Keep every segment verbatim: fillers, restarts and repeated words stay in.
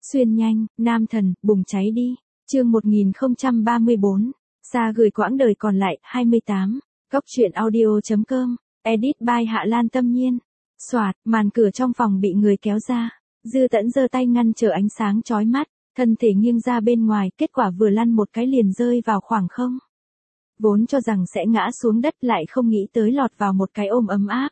Xuyên nhanh, nam thần, bùng cháy đi. Chương một nghìn không trăm ba mươi tư, xa gửi quãng đời còn lại, hai mươi tám. Góc truyện audio chấm com, edit by Hạ Lan Tâm Nhiên. Soạt, màn cửa trong phòng bị người kéo ra. Dư Tẫn giơ tay ngăn trở ánh sáng chói mắt, thân thể nghiêng ra bên ngoài, kết quả vừa lăn một cái liền rơi vào khoảng không. Vốn cho rằng sẽ ngã xuống đất lại không nghĩ tới lọt vào một cái ôm ấm áp.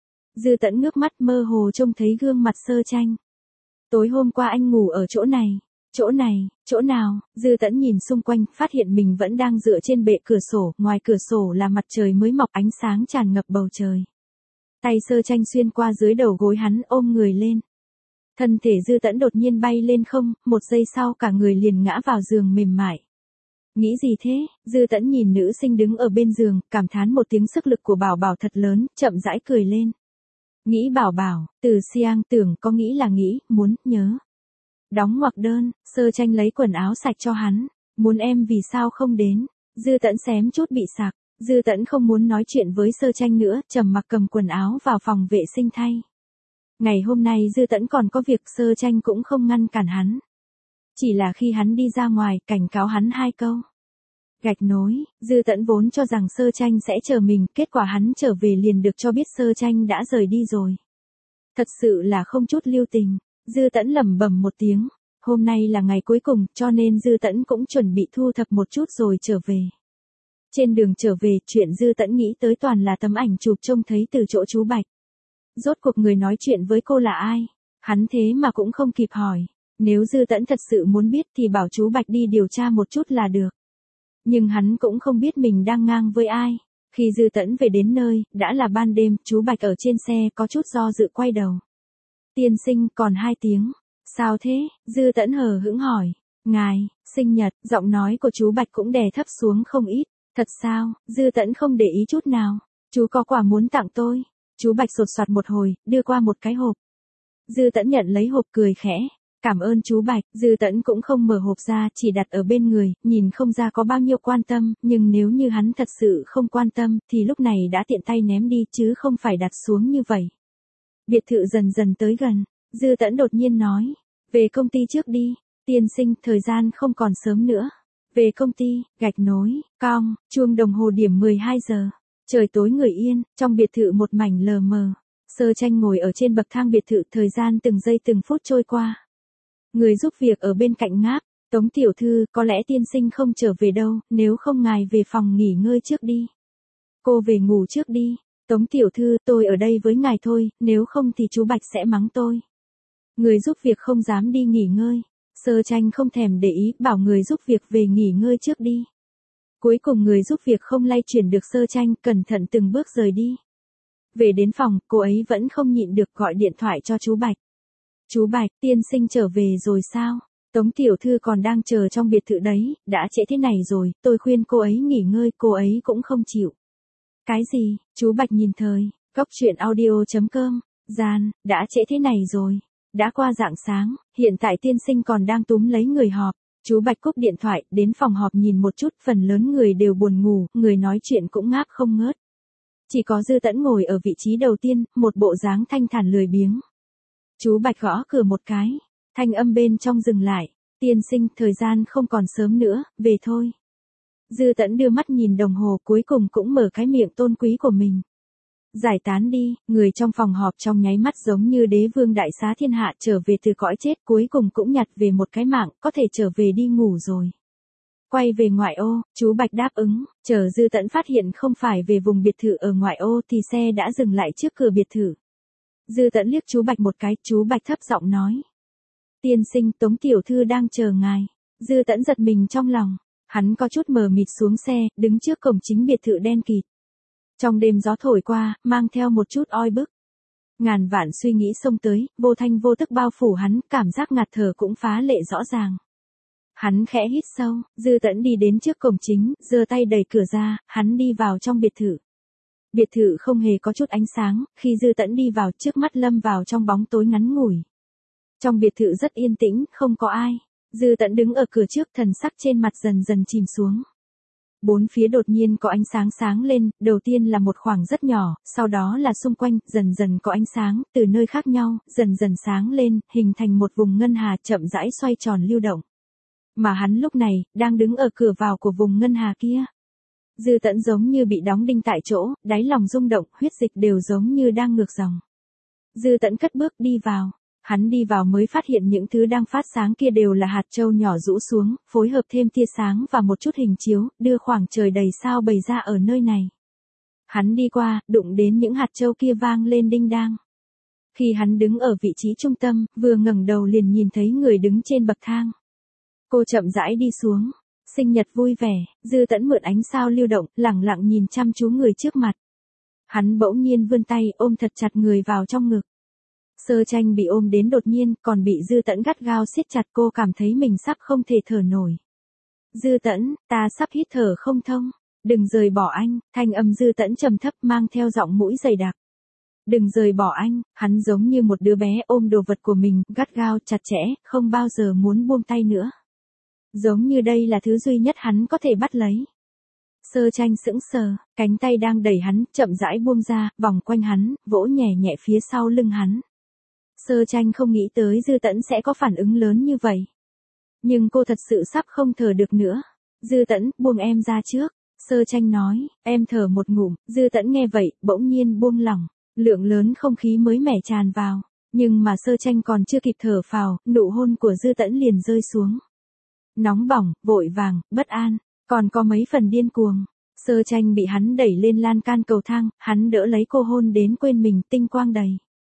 Dư Tẫn ngước mắt mơ hồ trông thấy gương mặt Sơ Tranh. Tối hôm qua anh ngủ ở chỗ này, chỗ này, chỗ nào? Dư Tẫn nhìn xung quanh, phát hiện mình vẫn đang dựa trên bệ cửa sổ, ngoài cửa sổ là mặt trời mới mọc, ánh sáng tràn ngập bầu trời. Tay Sơ Tranh xuyên qua dưới đầu gối hắn, ôm người lên. Thân thể Dư Tẫn đột nhiên bay lên không, một giây sau cả người liền ngã vào giường mềm mại. Nghĩ gì thế? Dư Tẫn nhìn nữ sinh đứng ở bên giường, cảm thán một tiếng sức lực của Bảo Bảo thật lớn, chậm rãi cười lên. Nghĩ Bảo Bảo, từ Siang tưởng có nghĩ là nghĩ, muốn, nhớ. Đóng ngoặc đơn, Sơ Tranh lấy quần áo sạch cho hắn. Muốn em vì sao không đến? Dư Tẫn xém chút bị sặc. Dư Tẫn không muốn nói chuyện với Sơ Tranh nữa, trầm mặc cầm quần áo vào phòng vệ sinh thay. Ngày hôm nay Dư Tẫn còn có việc, Sơ Tranh cũng không ngăn cản hắn. Chỉ là khi hắn đi ra ngoài, cảnh cáo hắn hai câu. Gạch nối, Dư Tẫn vốn cho rằng Sơ Tranh sẽ chờ mình, kết quả hắn trở về liền được cho biết Sơ Tranh đã rời đi rồi. Thật sự là không chút lưu tình. Dư Tẫn lẩm bẩm một tiếng. Hôm nay là ngày cuối cùng, cho nên Dư Tẫn cũng chuẩn bị thu thập một chút rồi trở về. Trên đường trở về, chuyện Dư Tẫn nghĩ tới toàn là tấm ảnh chụp trông thấy từ chỗ chú Bạch. Rốt cuộc người nói chuyện với cô là ai? Hắn thế mà cũng không kịp hỏi. Nếu Dư Tẫn thật sự muốn biết thì bảo chú Bạch đi điều tra một chút là được. Nhưng hắn cũng không biết mình đang ngang với ai. Khi Dư Tẫn về đến nơi, đã là ban đêm, chú Bạch ở trên xe có chút do dự quay đầu. Tiên sinh, còn hai tiếng. Sao thế? Dư Tẫn hờ hững hỏi. Ngài, sinh nhật, giọng nói của chú Bạch cũng đè thấp xuống không ít. Thật sao? Dư Tẫn không để ý chút nào. Chú có quà muốn tặng tôi. Chú Bạch sột soạt một hồi, đưa qua một cái hộp. Dư Tẫn nhận lấy hộp cười khẽ. Cảm ơn chú Bạch. Dư Tẫn cũng không mở hộp ra, chỉ đặt ở bên người, nhìn không ra có bao nhiêu quan tâm, nhưng nếu như hắn thật sự không quan tâm, thì lúc này đã tiện tay ném đi chứ không phải đặt xuống như vậy. Biệt thự dần dần tới gần, Dư Tẫn đột nhiên nói, về công ty trước đi, tiên sinh, thời gian không còn sớm nữa. Về công ty, gạch nối, cong, chuông đồng hồ điểm mười hai giờ. Trời tối người yên, trong biệt thự một mảnh lờ mờ. Sơ Tranh ngồi ở trên bậc thang biệt thự, thời gian từng giây từng phút trôi qua. Người giúp việc ở bên cạnh ngáp, Tống tiểu thư, có lẽ tiên sinh không trở về đâu, nếu không ngài về phòng nghỉ ngơi trước đi. Cô về ngủ trước đi. Tống tiểu thư, tôi ở đây với ngài thôi, nếu không thì chú Bạch sẽ mắng tôi. Người giúp việc không dám đi nghỉ ngơi. Sơ Tranh không thèm để ý, bảo người giúp việc về nghỉ ngơi trước đi. Cuối cùng người giúp việc không lay chuyển được Sơ Tranh, cẩn thận từng bước rời đi. Về đến phòng, cô ấy vẫn không nhịn được gọi điện thoại cho chú Bạch. Chú Bạch, tiên sinh trở về rồi sao? Tống tiểu thư còn đang chờ trong biệt thự đấy, đã trễ thế này rồi, tôi khuyên cô ấy nghỉ ngơi, cô ấy cũng không chịu. Cái gì? Chú Bạch nhìn thời, góc truyện audio chấm com, gian, đã trễ thế này rồi. Đã qua rạng sáng, hiện tại tiên sinh còn đang túm lấy người họp. Chú Bạch cúp điện thoại, đến phòng họp nhìn một chút, phần lớn người đều buồn ngủ, người nói chuyện cũng ngáp không ngớt. Chỉ có Dư Tẫn ngồi ở vị trí đầu tiên, một bộ dáng thanh thản lười biếng. Chú Bạch gõ cửa một cái, thanh âm bên trong dừng lại, tiên sinh, thời gian không còn sớm nữa, về thôi. Dư Tẫn đưa mắt nhìn đồng hồ, cuối cùng cũng mở cái miệng tôn quý của mình. Giải tán đi, người trong phòng họp trong nháy mắt giống như đế vương đại xá thiên hạ, trở về từ cõi chết, cuối cùng cũng nhặt về một cái mạng, có thể trở về đi ngủ rồi. Quay về ngoại ô, chú Bạch đáp ứng, chờ Dư Tẫn phát hiện không phải về vùng biệt thự ở ngoại ô thì xe đã dừng lại trước cửa biệt thự. Dư Tẫn liếc chú Bạch một cái, chú Bạch thấp giọng nói. Tiên sinh, Tống tiểu thư đang chờ ngài. Dư Tẫn giật mình trong lòng, hắn có chút mờ mịt xuống xe, đứng trước cổng chính biệt thự đen kịt. Trong đêm gió thổi qua, mang theo một chút oi bức. Ngàn vạn suy nghĩ xông tới, vô thanh vô tức bao phủ hắn, cảm giác ngạt thở cũng phá lệ rõ ràng. Hắn khẽ hít sâu, Dư Tẫn đi đến trước cổng chính, giơ tay đẩy cửa ra, hắn đi vào trong biệt thự. Biệt thự không hề có chút ánh sáng, khi Dư Tẫn đi vào, trước mắt lâm vào trong bóng tối ngắn ngủi. Trong biệt thự rất yên tĩnh, không có ai. Dư Tẫn đứng ở cửa trước, thần sắc trên mặt dần dần chìm xuống. Bốn phía đột nhiên có ánh sáng sáng lên, đầu tiên là một khoảng rất nhỏ, sau đó là xung quanh, dần dần có ánh sáng, từ nơi khác nhau, dần dần sáng lên, hình thành một vùng ngân hà chậm rãi xoay tròn lưu động. Mà hắn lúc này, đang đứng ở cửa vào của vùng ngân hà kia. Dư Tẫn giống như bị đóng đinh tại chỗ, đáy lòng rung động, huyết dịch đều giống như đang ngược dòng. Dư Tẫn cất bước đi vào. Hắn đi vào mới phát hiện những thứ đang phát sáng kia đều là hạt châu nhỏ rũ xuống, phối hợp thêm tia sáng và một chút hình chiếu, đưa khoảng trời đầy sao bày ra ở nơi này. Hắn đi qua, đụng đến những hạt châu kia vang lên đinh đang. Khi hắn đứng ở vị trí trung tâm, vừa ngẩng đầu liền nhìn thấy người đứng trên bậc thang. Cô chậm rãi đi xuống. Sinh nhật vui vẻ, Dư Tẫn mượn ánh sao lưu động, lẳng lặng nhìn chăm chú người trước mặt. Hắn bỗng nhiên vươn tay ôm thật chặt người vào trong ngực. Sơ Tranh bị ôm đến đột nhiên, còn bị Dư Tẫn gắt gao siết chặt, cô cảm thấy mình sắp không thể thở nổi. Dư Tẫn, ta sắp hít thở không thông. Đừng rời bỏ anh, thanh âm Dư Tẫn trầm thấp mang theo giọng mũi dày đặc. Đừng rời bỏ anh, hắn giống như một đứa bé ôm đồ vật của mình, gắt gao chặt chẽ, không bao giờ muốn buông tay nữa. Giống như đây là thứ duy nhất hắn có thể bắt lấy. Sơ Tranh sững sờ, cánh tay đang đẩy hắn, chậm rãi buông ra, vòng quanh hắn, vỗ nhẹ nhẹ phía sau lưng hắn. Sơ Tranh không nghĩ tới Dư Tẫn sẽ có phản ứng lớn như vậy. Nhưng cô thật sự sắp không thở được nữa. Dư Tẫn, buông em ra trước. Sơ Tranh nói, em thở một ngụm, Dư Tẫn nghe vậy, bỗng nhiên buông lỏng. Lượng lớn không khí mới mẻ tràn vào. Nhưng mà Sơ Tranh còn chưa kịp thở phào, nụ hôn của Dư Tẫn liền rơi xuống. Nóng bỏng, vội vàng, bất an, còn có mấy phần điên cuồng. Sơ Tranh bị hắn đẩy lên lan can cầu thang, hắn đỡ lấy cô hôn đến quên mình, tinh quang đầy.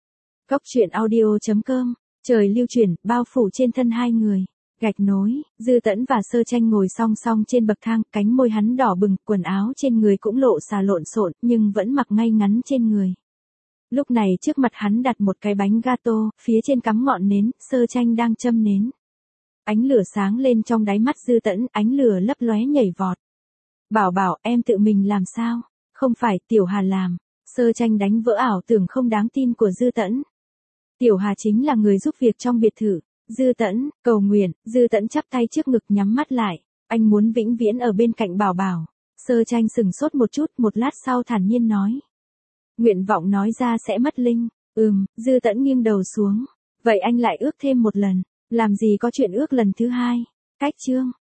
Góc truyện audio chấm com, trời lưu chuyển, bao phủ trên thân hai người. Gạch nối, Dư Tẫn và Sơ Tranh ngồi song song trên bậc thang, cánh môi hắn đỏ bừng, quần áo trên người cũng lộ xà lộn xộn, nhưng vẫn mặc ngay ngắn trên người. Lúc này trước mặt hắn đặt một cái bánh gato, phía trên cắm ngọn nến, Sơ Tranh đang châm nến. Ánh lửa sáng lên trong đáy mắt Dư Tẫn, ánh lửa lấp lóe nhảy vọt. Bảo bảo, em tự mình làm sao? Không phải, Tiểu Hà làm. Sơ Tranh đánh vỡ ảo tưởng không đáng tin của Dư Tẫn. Tiểu Hà chính là người giúp việc trong biệt thự. Dư Tẫn, cầu nguyện, Dư Tẫn chắp tay trước ngực nhắm mắt lại. Anh muốn vĩnh viễn ở bên cạnh bảo bảo. Sơ Tranh sừng sốt một chút, một lát sau thản nhiên nói. Nguyện vọng nói ra sẽ mất linh. Ừm, Dư Tẫn nghiêng đầu xuống. Vậy anh lại ước thêm một lần. Làm gì có chuyện ước lần thứ hai. Cách chương.